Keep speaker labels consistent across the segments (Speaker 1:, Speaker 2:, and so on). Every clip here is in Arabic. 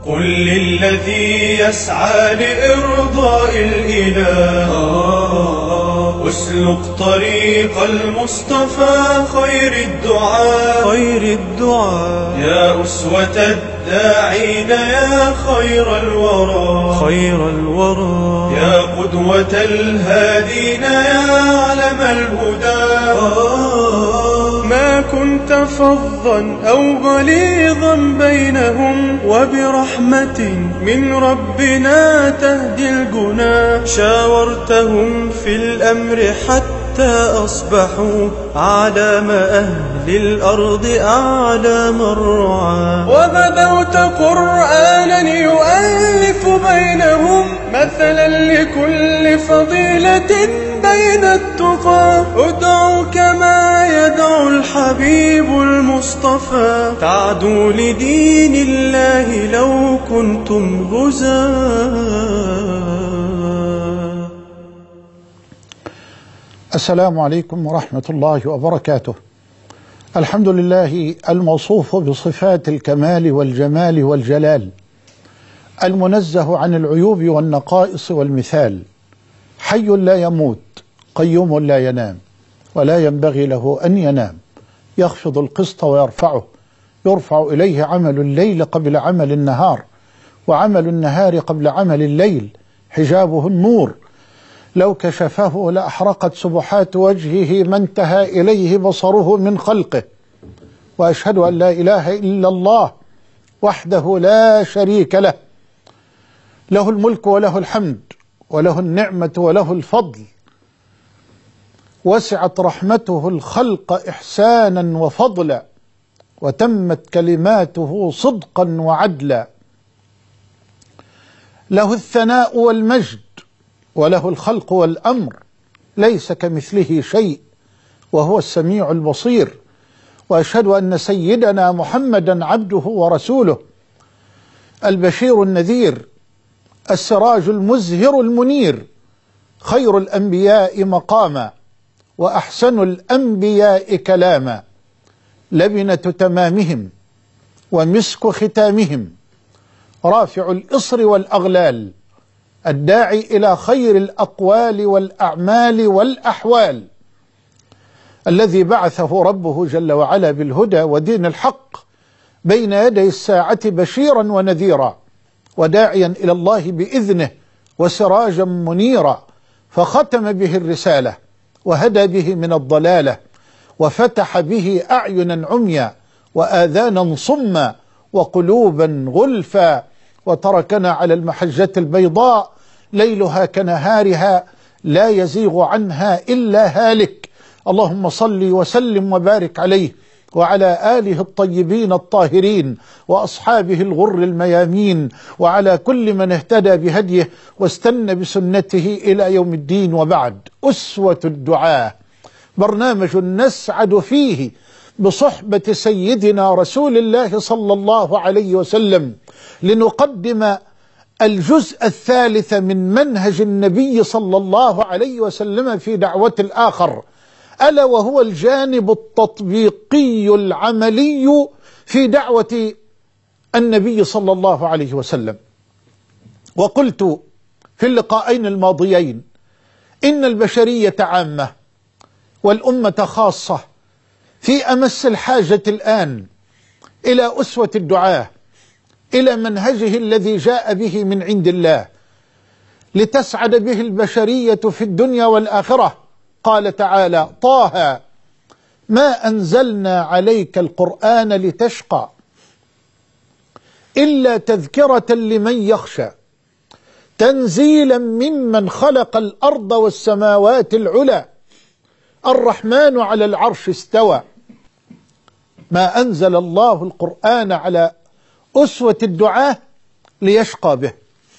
Speaker 1: قل للذي يسعى لإرضاء الإله اسلك طريق المصطفى خير الدعاء يا أسوة الداعين يا خير الورى يا قدوة الهادين يا علم الهدى ما كنت فظا أو غليظا بينهم وبرحمة من ربنا تهدي الجنا شاورتهم في الأمر حتى أصبحوا علام أهل الأرض أعلام الرعاة وبدوت قرآنا يؤلف بينهم مثلا لكل فضيلة بين التقى ادعوا كما يدعو الحبيب المصطفى تعدوا لدين الله لو كنتم غزاة.
Speaker 2: السلام عليكم ورحمة الله وبركاته. الحمد لله الموصوف بصفات الكمال والجمال والجلال، المنزه عن العيوب والنقائص والمثال، حي لا يموت قيوم لا ينام ولا ينبغي له أن ينام، يخفض القسط ويرفعه، يرفع إليه عمل الليل قبل عمل النهار وعمل النهار قبل عمل الليل، حجابه النور لو كشفه لأحرقت سبحات وجهه ما انتهى إليه بصره من خلقه. وأشهد أن لا إله إلا الله وحده لا شريك له، له الملك وله الحمد وله النعمة وله الفضل، وسعت رحمته الخلق إحسانا وفضلا، وتمت كلماته صدقا وعدلا، له الثناء والمجد وله الخلق والأمر، ليس كمثله شيء وهو السميع البصير. وأشهد أن سيدنا محمدا عبده ورسوله، البشير النذير، السراج المزهر المنير، خير الأنبياء مقاما وأحسن الأنبياء كلاما، لبنة تمامهم ومسك ختامهم، رافع الإصر والأغلال، الداعي إلى خير الأقوال والأعمال والأحوال، الذي بعثه ربه جل وعلا بالهدى ودين الحق بين يدي الساعة بشيرا ونذيرا وداعيا إلى الله بإذنه وسراجا منيرا، فختم به الرسالة وهدى به من الضلالة وفتح به أعينا عميا وآذانا صما وقلوبا غلفا، وتركنا على المحجة البيضاء ليلها كنهارها لا يزيغ عنها إلا هالك. اللهم صل وسلم وبارك عليه وعلى آله الطيبين الطاهرين وأصحابه الغر الميامين وعلى كل من اهتدى بهديه واستنى بسنته إلى يوم الدين. وبعد، أسوة الدعاء، برنامج نسعد فيه بصحبة سيدنا رسول الله صلى الله عليه وسلم لنقدم الجزء الثالث من منهج النبي صلى الله عليه وسلم في دعوة الآخر، ألا وهو الجانب التطبيقي العملي في دعوة النبي صلى الله عليه وسلم. وقلت في اللقاءين الماضيين إن البشرية عامة والأمة خاصة في أمس الحاجة الآن إلى أسوة الدعاء، إلى منهجه الذي جاء به من عند الله لتسعد به البشرية في الدنيا والآخرة. قال تعالى: طه ما أنزلنا عليك القرآن لتشقى إلا تذكرة لمن يخشى تنزيلا ممن خلق الأرض والسماوات العلى الرحمن على العرش استوى. ما أنزل الله القرآن على أسوة الدعاء ليشقى به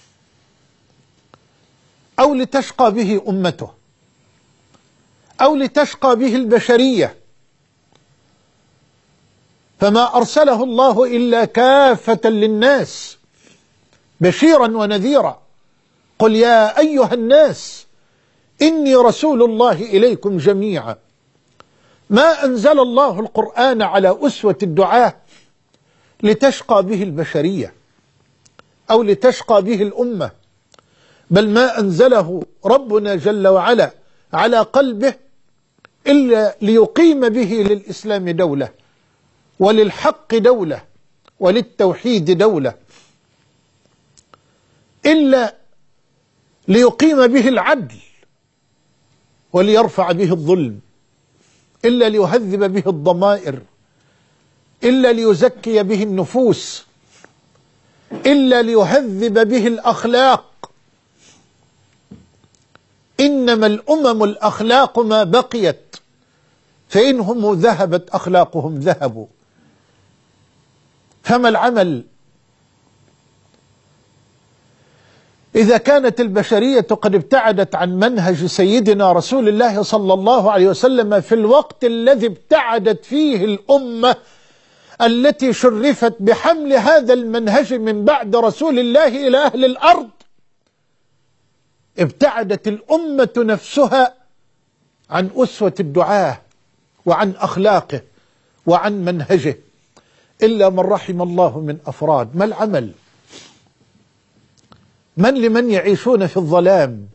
Speaker 2: أو لتشقى به أمته أو لتشقى به البشرية، فما أرسله الله إلا كافة للناس بشيرا ونذيرا. قل يا أيها الناس إني رسول الله إليكم جميعا. ما أنزل الله القرآن على أسوة الدعاء لتشقى به البشرية، أو لتشقى به الأمة، بل ما أنزله ربنا جل وعلا على قلبه إلا ليقيم به للإسلام دولة، وللحق دولة، وللتوحيد دولة، إلا ليقيم به العدل وليرفع به الظلم، إلا ليهذب به الضمائر، إلا ليزكي به النفوس، إلا ليهذب به الأخلاق. إنما الأمم الأخلاق ما بقيت، فإنهم ذهبت أخلاقهم ذهبوا. فما العمل إذا كانت البشرية قد ابتعدت عن منهج سيدنا رسول الله صلى الله عليه وسلم في الوقت الذي ابتعدت فيه الأمة التي شرفت بحمل هذا المنهج من بعد رسول الله إلى أهل الأرض؟ ابتعدت الأمة نفسها عن أسوة الدعاة وعن أخلاقه وعن منهجه، إلا من رحم الله من أفراد. ما العمل؟ من لمن يعيشون في الظلام،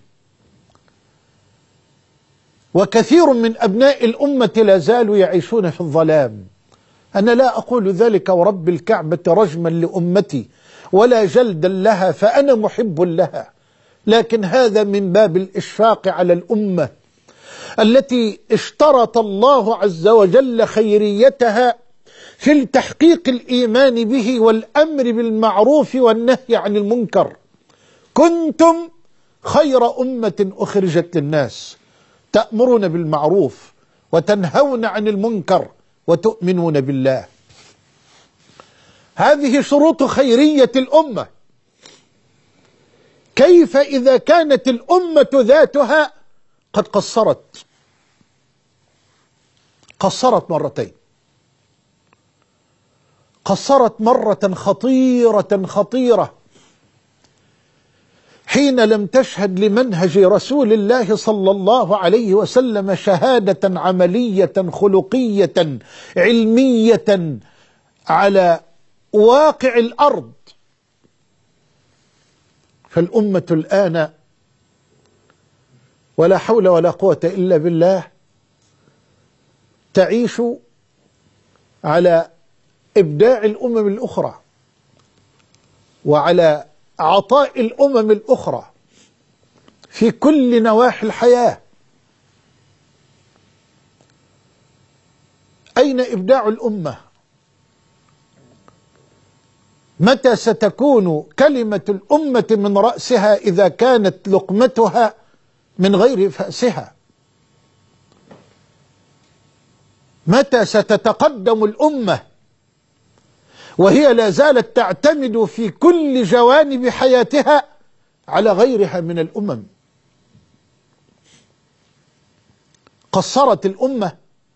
Speaker 2: وكثير من أبناء الأمة لا زالوا يعيشون في الظلام. أنا لا أقول ذلك ورب الكعبة رجما لأمتي ولا جلدا لها، فأنا محب لها، لكن هذا من باب الإشفاق على الأمة التي اشترط الله عز وجل خيريتها في التحقيق الإيمان به والأمر بالمعروف والنهي عن المنكر. كنتم خير أمة أخرجت للناس، تأمرون بالمعروف وتنهون عن المنكر وتؤمنون بالله. هذه شروط خيرية الأمة. كيف إذا كانت الأمة ذاتها قد قصرت مرتين؟ قصرت مرة خطيرة حين لم تشهد لمنهج رسول الله صلى الله عليه وسلم شهادة عملية خلقية علمية على واقع الأرض. فالأمة الآن ولا حول ولا قوة إلا بالله تعيش على إبداع الأمم الأخرى وعلى عطاء الأمم الأخرى في كل نواحي الحياة. أين إبداع الأمة؟ متى ستكون كلمة الأمة من رأسها إذا كانت لقمتها من غير فأسها؟ متى ستتقدم الأمة وهي لا زالت تعتمد في كل جوانب حياتها على غيرها من الأمم؟ قصرت الأمة،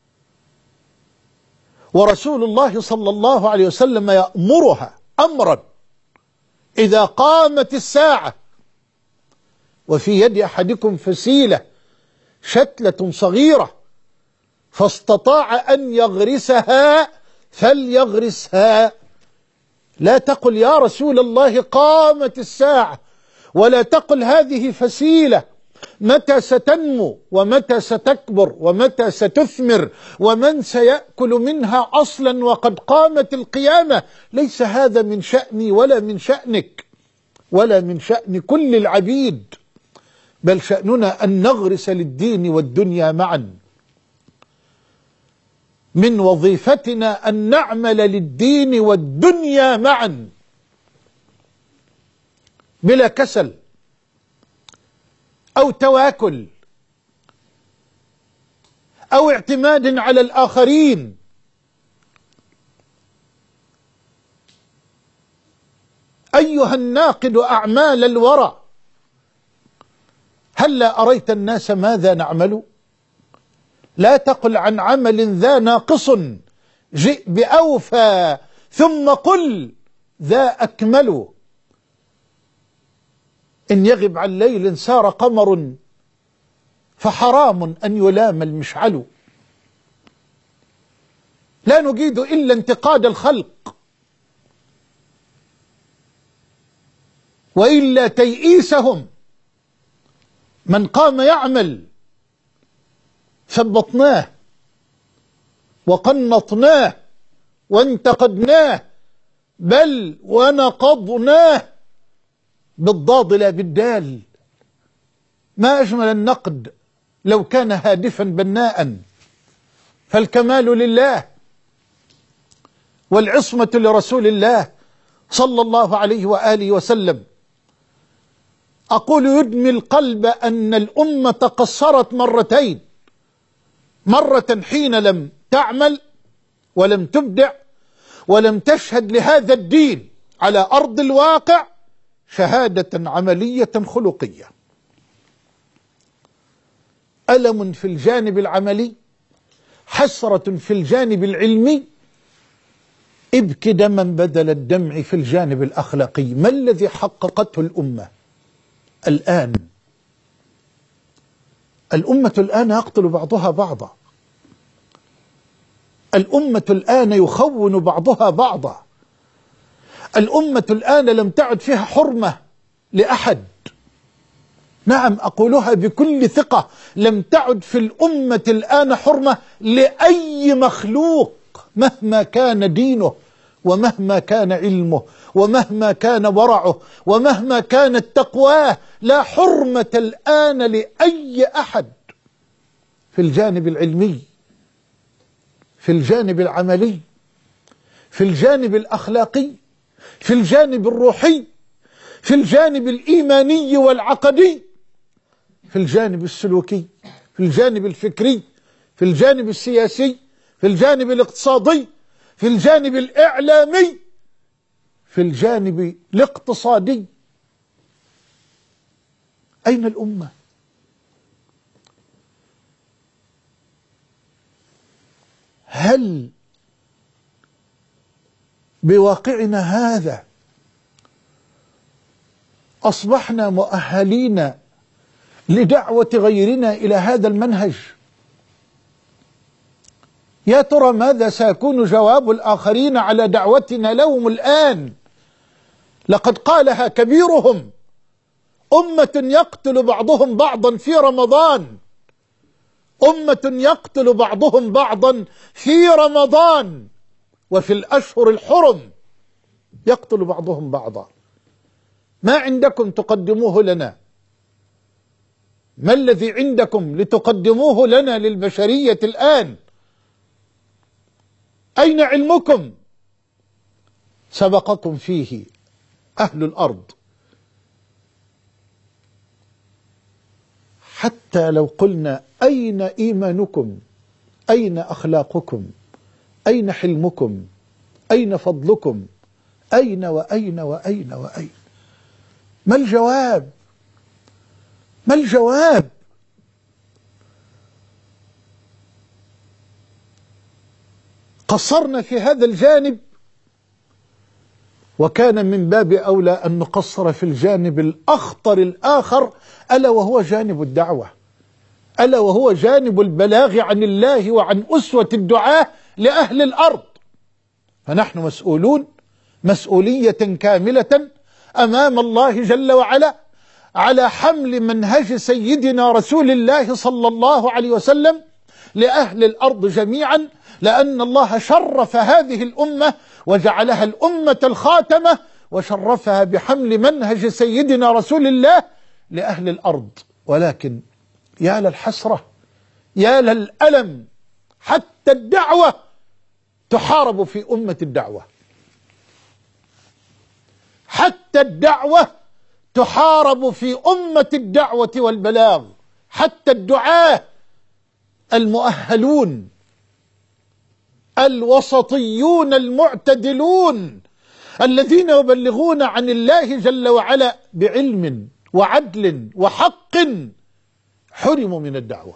Speaker 2: ورسول الله صلى الله عليه وسلم يأمرها أمرا: إذا قامت الساعة وفي يد أحدكم فسيلة شتلة صغيرة فاستطاع أن يغرسها فليغرسها. لا تقل يا رسول الله قامت الساعة، ولا تقل هذه فسيلة، متى ستنمو ومتى ستكبر ومتى ستثمر ومن سيأكل منها أصلا وقد قامت القيامة. ليس هذا من شأني ولا من شأنك ولا من شأن كل العبيد، بل شأننا أن نغرس للدين والدنيا معا. من وظيفتنا أن نعمل للدين والدنيا معا بلا كسل أو تواكل أو اعتماد على الآخرين. أيها الناقد أعمال الورى، هلا أريت الناس ماذا نعمل؟ لا تقل عن عمل ذا ناقص، جئ بأوفى ثم قل ذا أكمل. إن يغب عن ليل سار قمر فحرام أن يلام المشعل. لا نجيد إلا انتقاد الخلق، وإلا تيئيسهم. من قام يعمل ثبطناه وقنطناه وانتقدناه بل ونقضناه، بالضاد لا بالدال. ما أجمل النقد لو كان هادفا بناء. فالكمال لله والعصمة لرسول الله صلى الله عليه وآله وسلم. أقول يدمي القلب أن الأمة قصرت مرتين: مرة حين لم تعمل ولم تبدع ولم تشهد لهذا الدين على أرض الواقع شهادة عملية خلقية. ألم في الجانب العملي، حسرة في الجانب العلمي، ابك دما بدل الدمع في الجانب الأخلاقي. ما الذي حققته الأمة الآن؟ الأمة الآن يقتل بعضها بعضا، الأمة الآن يخون بعضها بعضا، الأمة الآن لم تعد فيها حرمة لأحد. نعم أقولها بكل ثقة، لم تعد في الأمة الآن حرمة لأي مخلوق مهما كان دينه ومهما كان علمه ومهما كان ورعه ومهما كانت تقواه. لا حرمة الآن لأي أحد في الجانب العلمي، في الجانب العملي، في الجانب الأخلاقي، في الجانب الروحي، في الجانب الإيماني والعقدي، في الجانب السلوكي، في الجانب الفكري، في الجانب السياسي، في الجانب الاقتصادي، في الجانب الإعلامي، في الجانب الاقتصادي. أين الأمة؟ هل بواقعنا هذا أصبحنا مؤهلين لدعوة غيرنا إلى هذا المنهج؟ يا ترى ماذا سيكون جواب الآخرين على دعوتنا لهم الآن؟ لقد قالها كبيرهم: أمة يقتل بعضهم بعضا في رمضان، أمة يقتل بعضهم بعضا في رمضان وفي الأشهر الحرم يقتل بعضهم بعضا. ما عندكم تقدموه لنا؟ ما الذي عندكم لتقدموه لنا للبشرية الآن؟ أين علمكم؟ سبقكم فيه أهل الأرض. حتى لو قلنا أين إيمانكم؟ أين أخلاقكم؟ أين حلمكم؟ أين فضلكم؟ أين وأين وأين وأين؟ ما الجواب؟ ما الجواب؟ قصرنا في هذا الجانب، وكان من باب أولى أن نقصر في الجانب الأخطر الآخر، ألا وهو جانب الدعوة، ألا وهو جانب البلاغ عن الله وعن أسوة الدعاة لأهل الأرض. فنحن مسؤولون مسؤولية كاملة أمام الله جل وعلا على حمل منهج سيدنا رسول الله صلى الله عليه وسلم لأهل الأرض جميعا، لأن الله شرف هذه الأمة وجعلها الأمة الخاتمة وشرفها بحمل منهج سيدنا رسول الله لأهل الأرض. ولكن يا للحسرة، يا للألم، حتى الدعوة تحارب في أمة الدعوة، حتى الدعوة تحارب في أمة الدعوة والبلاغ. حتى الدعاة المؤهلون الوسطيون المعتدلون الذين يبلغون عن الله جل وعلا بعلم وعدل وحق حرموا من الدعوة،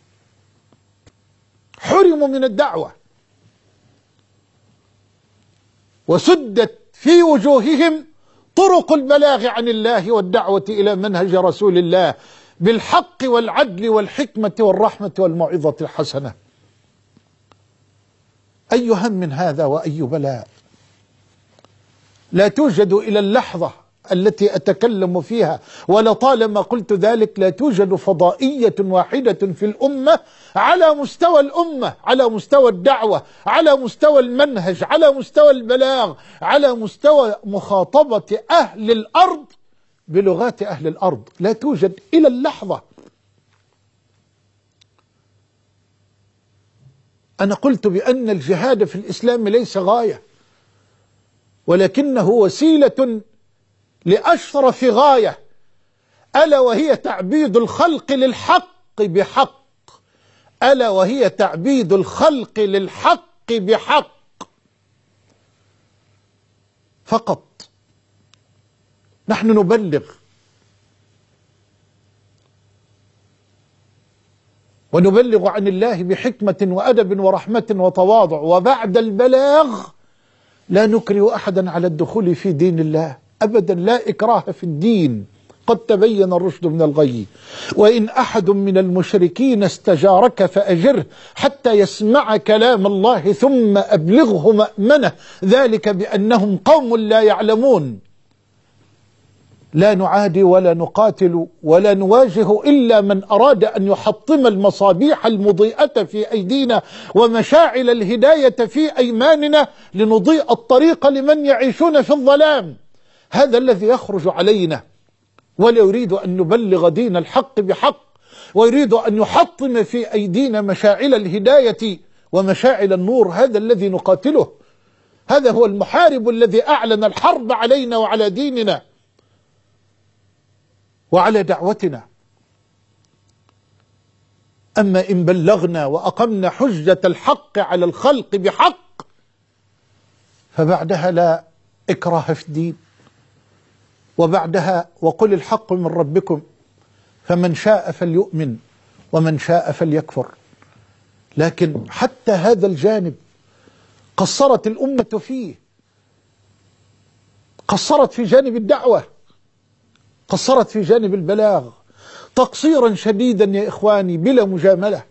Speaker 2: حرموا من الدعوة، وسدت في وجوههم طرق البلاغ عن الله والدعوة إلى منهج رسول الله بالحق والعدل والحكمة والرحمة والموعظة الحسنة. أي هم هذا وأي بلاء! لا توجد إلى اللحظة التي أتكلم فيها، ولطالما قلت ذلك. لا توجد فضائية واحدة في الأمة على مستوى الأمة، على مستوى الدعوة، على مستوى المنهج، على مستوى البلاغ، على مستوى مخاطبة أهل الأرض بلغات أهل الأرض. لا توجد إلى اللحظة. أنا قلت بأن الجهاد في الإسلام ليس غاية، ولكنه وسيلة لأشرف غاية، ألا وهي تعبيد الخلق للحق بحق. ألا وهي تعبيد الخلق للحق بحق فقط. نحن نبلغ ونبلغ عن الله بحكمة وأدب ورحمة وتواضع، وبعد البلاغ لا نكره أحدا على الدخول في دين الله أبدا. لا إكراه في الدين، قد تبين الرشد من الغي. وإن أحد من المشركين استجارك فأجره حتى يسمع كلام الله ثم أبلغه مأمنه، ذلك بأنهم قوم لا يعلمون. لا نعادي ولا نقاتل ولا نواجه إلا من أراد أن يحطم المصابيح المضيئة في أيدينا ومشاعل الهداية في أيماننا لنضيء الطريق لمن يعيشون في الظلام. هذا الذي يخرج علينا، ولا يريد أن نبلغ دين الحق بحق، ويريد أن يحطم في أيدينا مشاعل الهداية ومشاعل النور. هذا الذي نقاتله. هذا هو المحارب الذي أعلن الحرب علينا وعلى ديننا وعلى دعوتنا. أما إن بلغنا وأقمنا حجة الحق على الخلق بحق فبعدها لا إكراه في الدين، وبعدها وقل الحق من ربكم فمن شاء فليؤمن ومن شاء فليكفر. لكن حتى هذا الجانب قصرت الأمة فيه، قصرت في جانب الدعوة، قصرت في جانب البلاغ تقصيرا شديدا يا إخواني بلا مجاملة.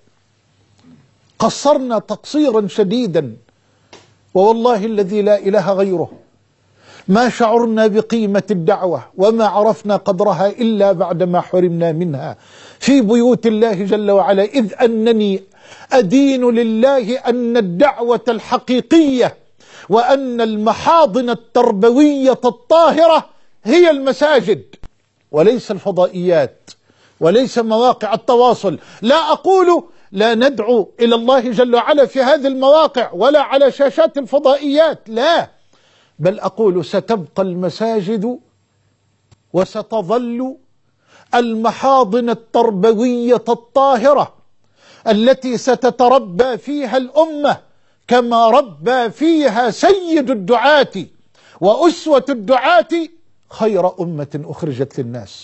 Speaker 2: قصرنا تقصيرا شديدا، ووالله الذي لا إله غيره ما شعرنا بقيمة الدعوة وما عرفنا قدرها إلا بعدما حرمنا منها في بيوت الله جل وعلا. إذ أنني أدين لله أن الدعوة الحقيقية وأن المحاضن التربوية الطاهرة هي المساجد وليس الفضائيات وليس مواقع التواصل. لا أقول لا ندعو إلى الله جل وعلا في هذه المواقع ولا على شاشات الفضائيات، لا، بل أقول ستبقى المساجد وستظل المحاضن التربوية الطاهرة التي ستتربى فيها الأمة كما ربى فيها سيد الدعاة وأسوة الدعاة خير أمة أخرجت للناس.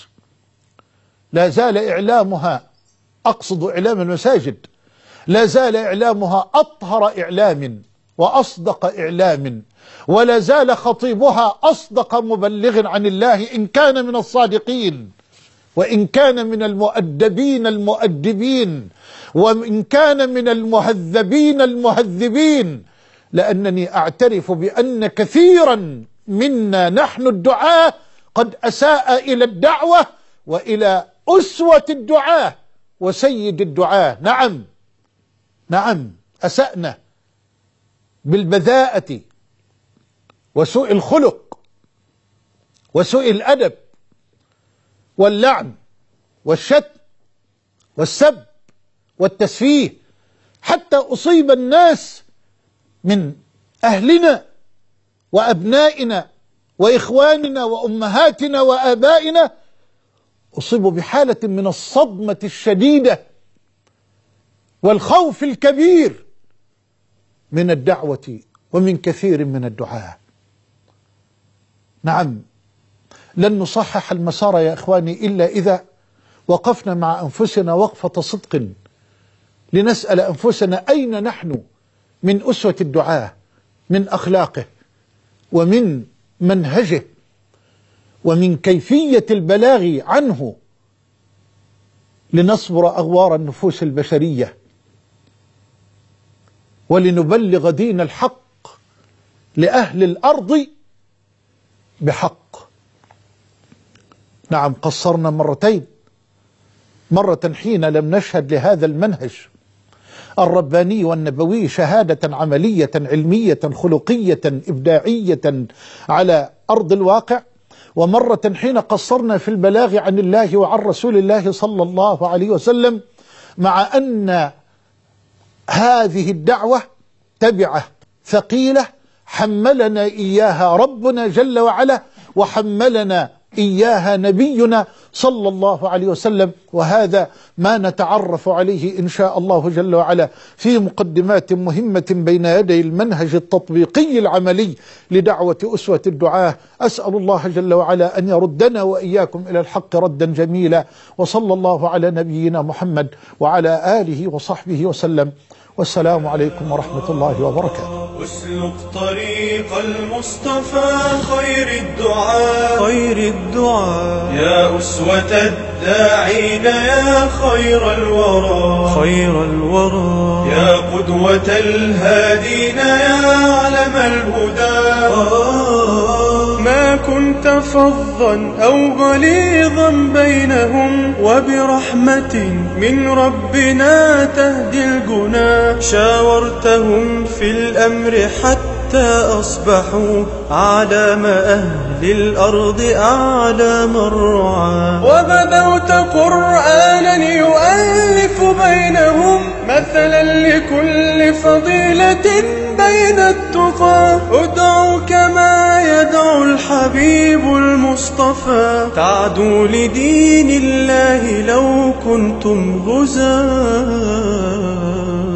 Speaker 2: لا زال إعلامها، أقصد إعلام المساجد، لا زال إعلامها أطهر إعلام وأصدق إعلام، ولا زال خطيبها أصدق مبلغ عن الله إن كان من الصادقين، وإن كان من المؤدبين المؤدبين، وإن كان من المهذبين المهذبين. لأنني أعترف بأن كثيرا منا نحن الدعاة قد أساء إلى الدعوة وإلى أسوة الدعاة وسيد الدعاة. نعم نعم، أسأنا بالبذاءة وسوء الخلق وسوء الأدب واللعن والشتم والسب والتسفيه، حتى أصيب الناس من أهلنا وأبنائنا وإخواننا وأمهاتنا وآبائنا أصيبوا بحالة من الصدمة الشديدة والخوف الكبير من الدعوة ومن كثير من الدعاة. نعم، لن نصحح المسار يا إخواني إلا إذا وقفنا مع أنفسنا وقفة صدق لنسأل أنفسنا أين نحن من أسوة الدعاة، من أخلاقه ومن منهجه ومن كيفية البلاغ عنه، لنصبر أغوار النفوس البشرية ولنبلغ دين الحق لأهل الأرض بحق. نعم، قصرنا مرتين، مرة حين لم نشهد لهذا المنهج الرباني والنبوي شهادة عملية علمية خلقية إبداعية على أرض الواقع، ومرة حين قصرنا في البلاغ عن الله وعن رسول الله صلى الله عليه وسلم، مع أن هذه الدعوة تبعة ثقيلة حملنا إياها ربنا جل وعلا، وحملنا إياها نبينا صلى الله عليه وسلم. وهذا ما نتعرف عليه إن شاء الله جل وعلا في مقدمات مهمة بين يدي المنهج التطبيقي العملي لدعوة أسوة الدعاة. أسأل الله جل وعلا أن يردنا وإياكم إلى الحق ردا جميلا، وصلى الله على نبينا محمد وعلى آله وصحبه وسلم، والسلام عليكم ورحمة الله وبركاته.
Speaker 1: اسلك طريق المصطفى خير الدعاء يا أسوة الداعين يا خير الورى يا قدوة الهادين يا علم الهدى. ما كنت فظا أو غليظا بينهم، وبرحمة من ربنا تهدي الجنا. شاورتهم في الأمر حتى أصبحوا أعلام أهل الأرض أعلام الرعاة. وبدوت قرآنا يؤلف بينهم مثلا لكل فضيلة بين التقى. ادعوا كما يدعو الحبيب المصطفى، تعدوا لدين الله لو كنتم غزاة.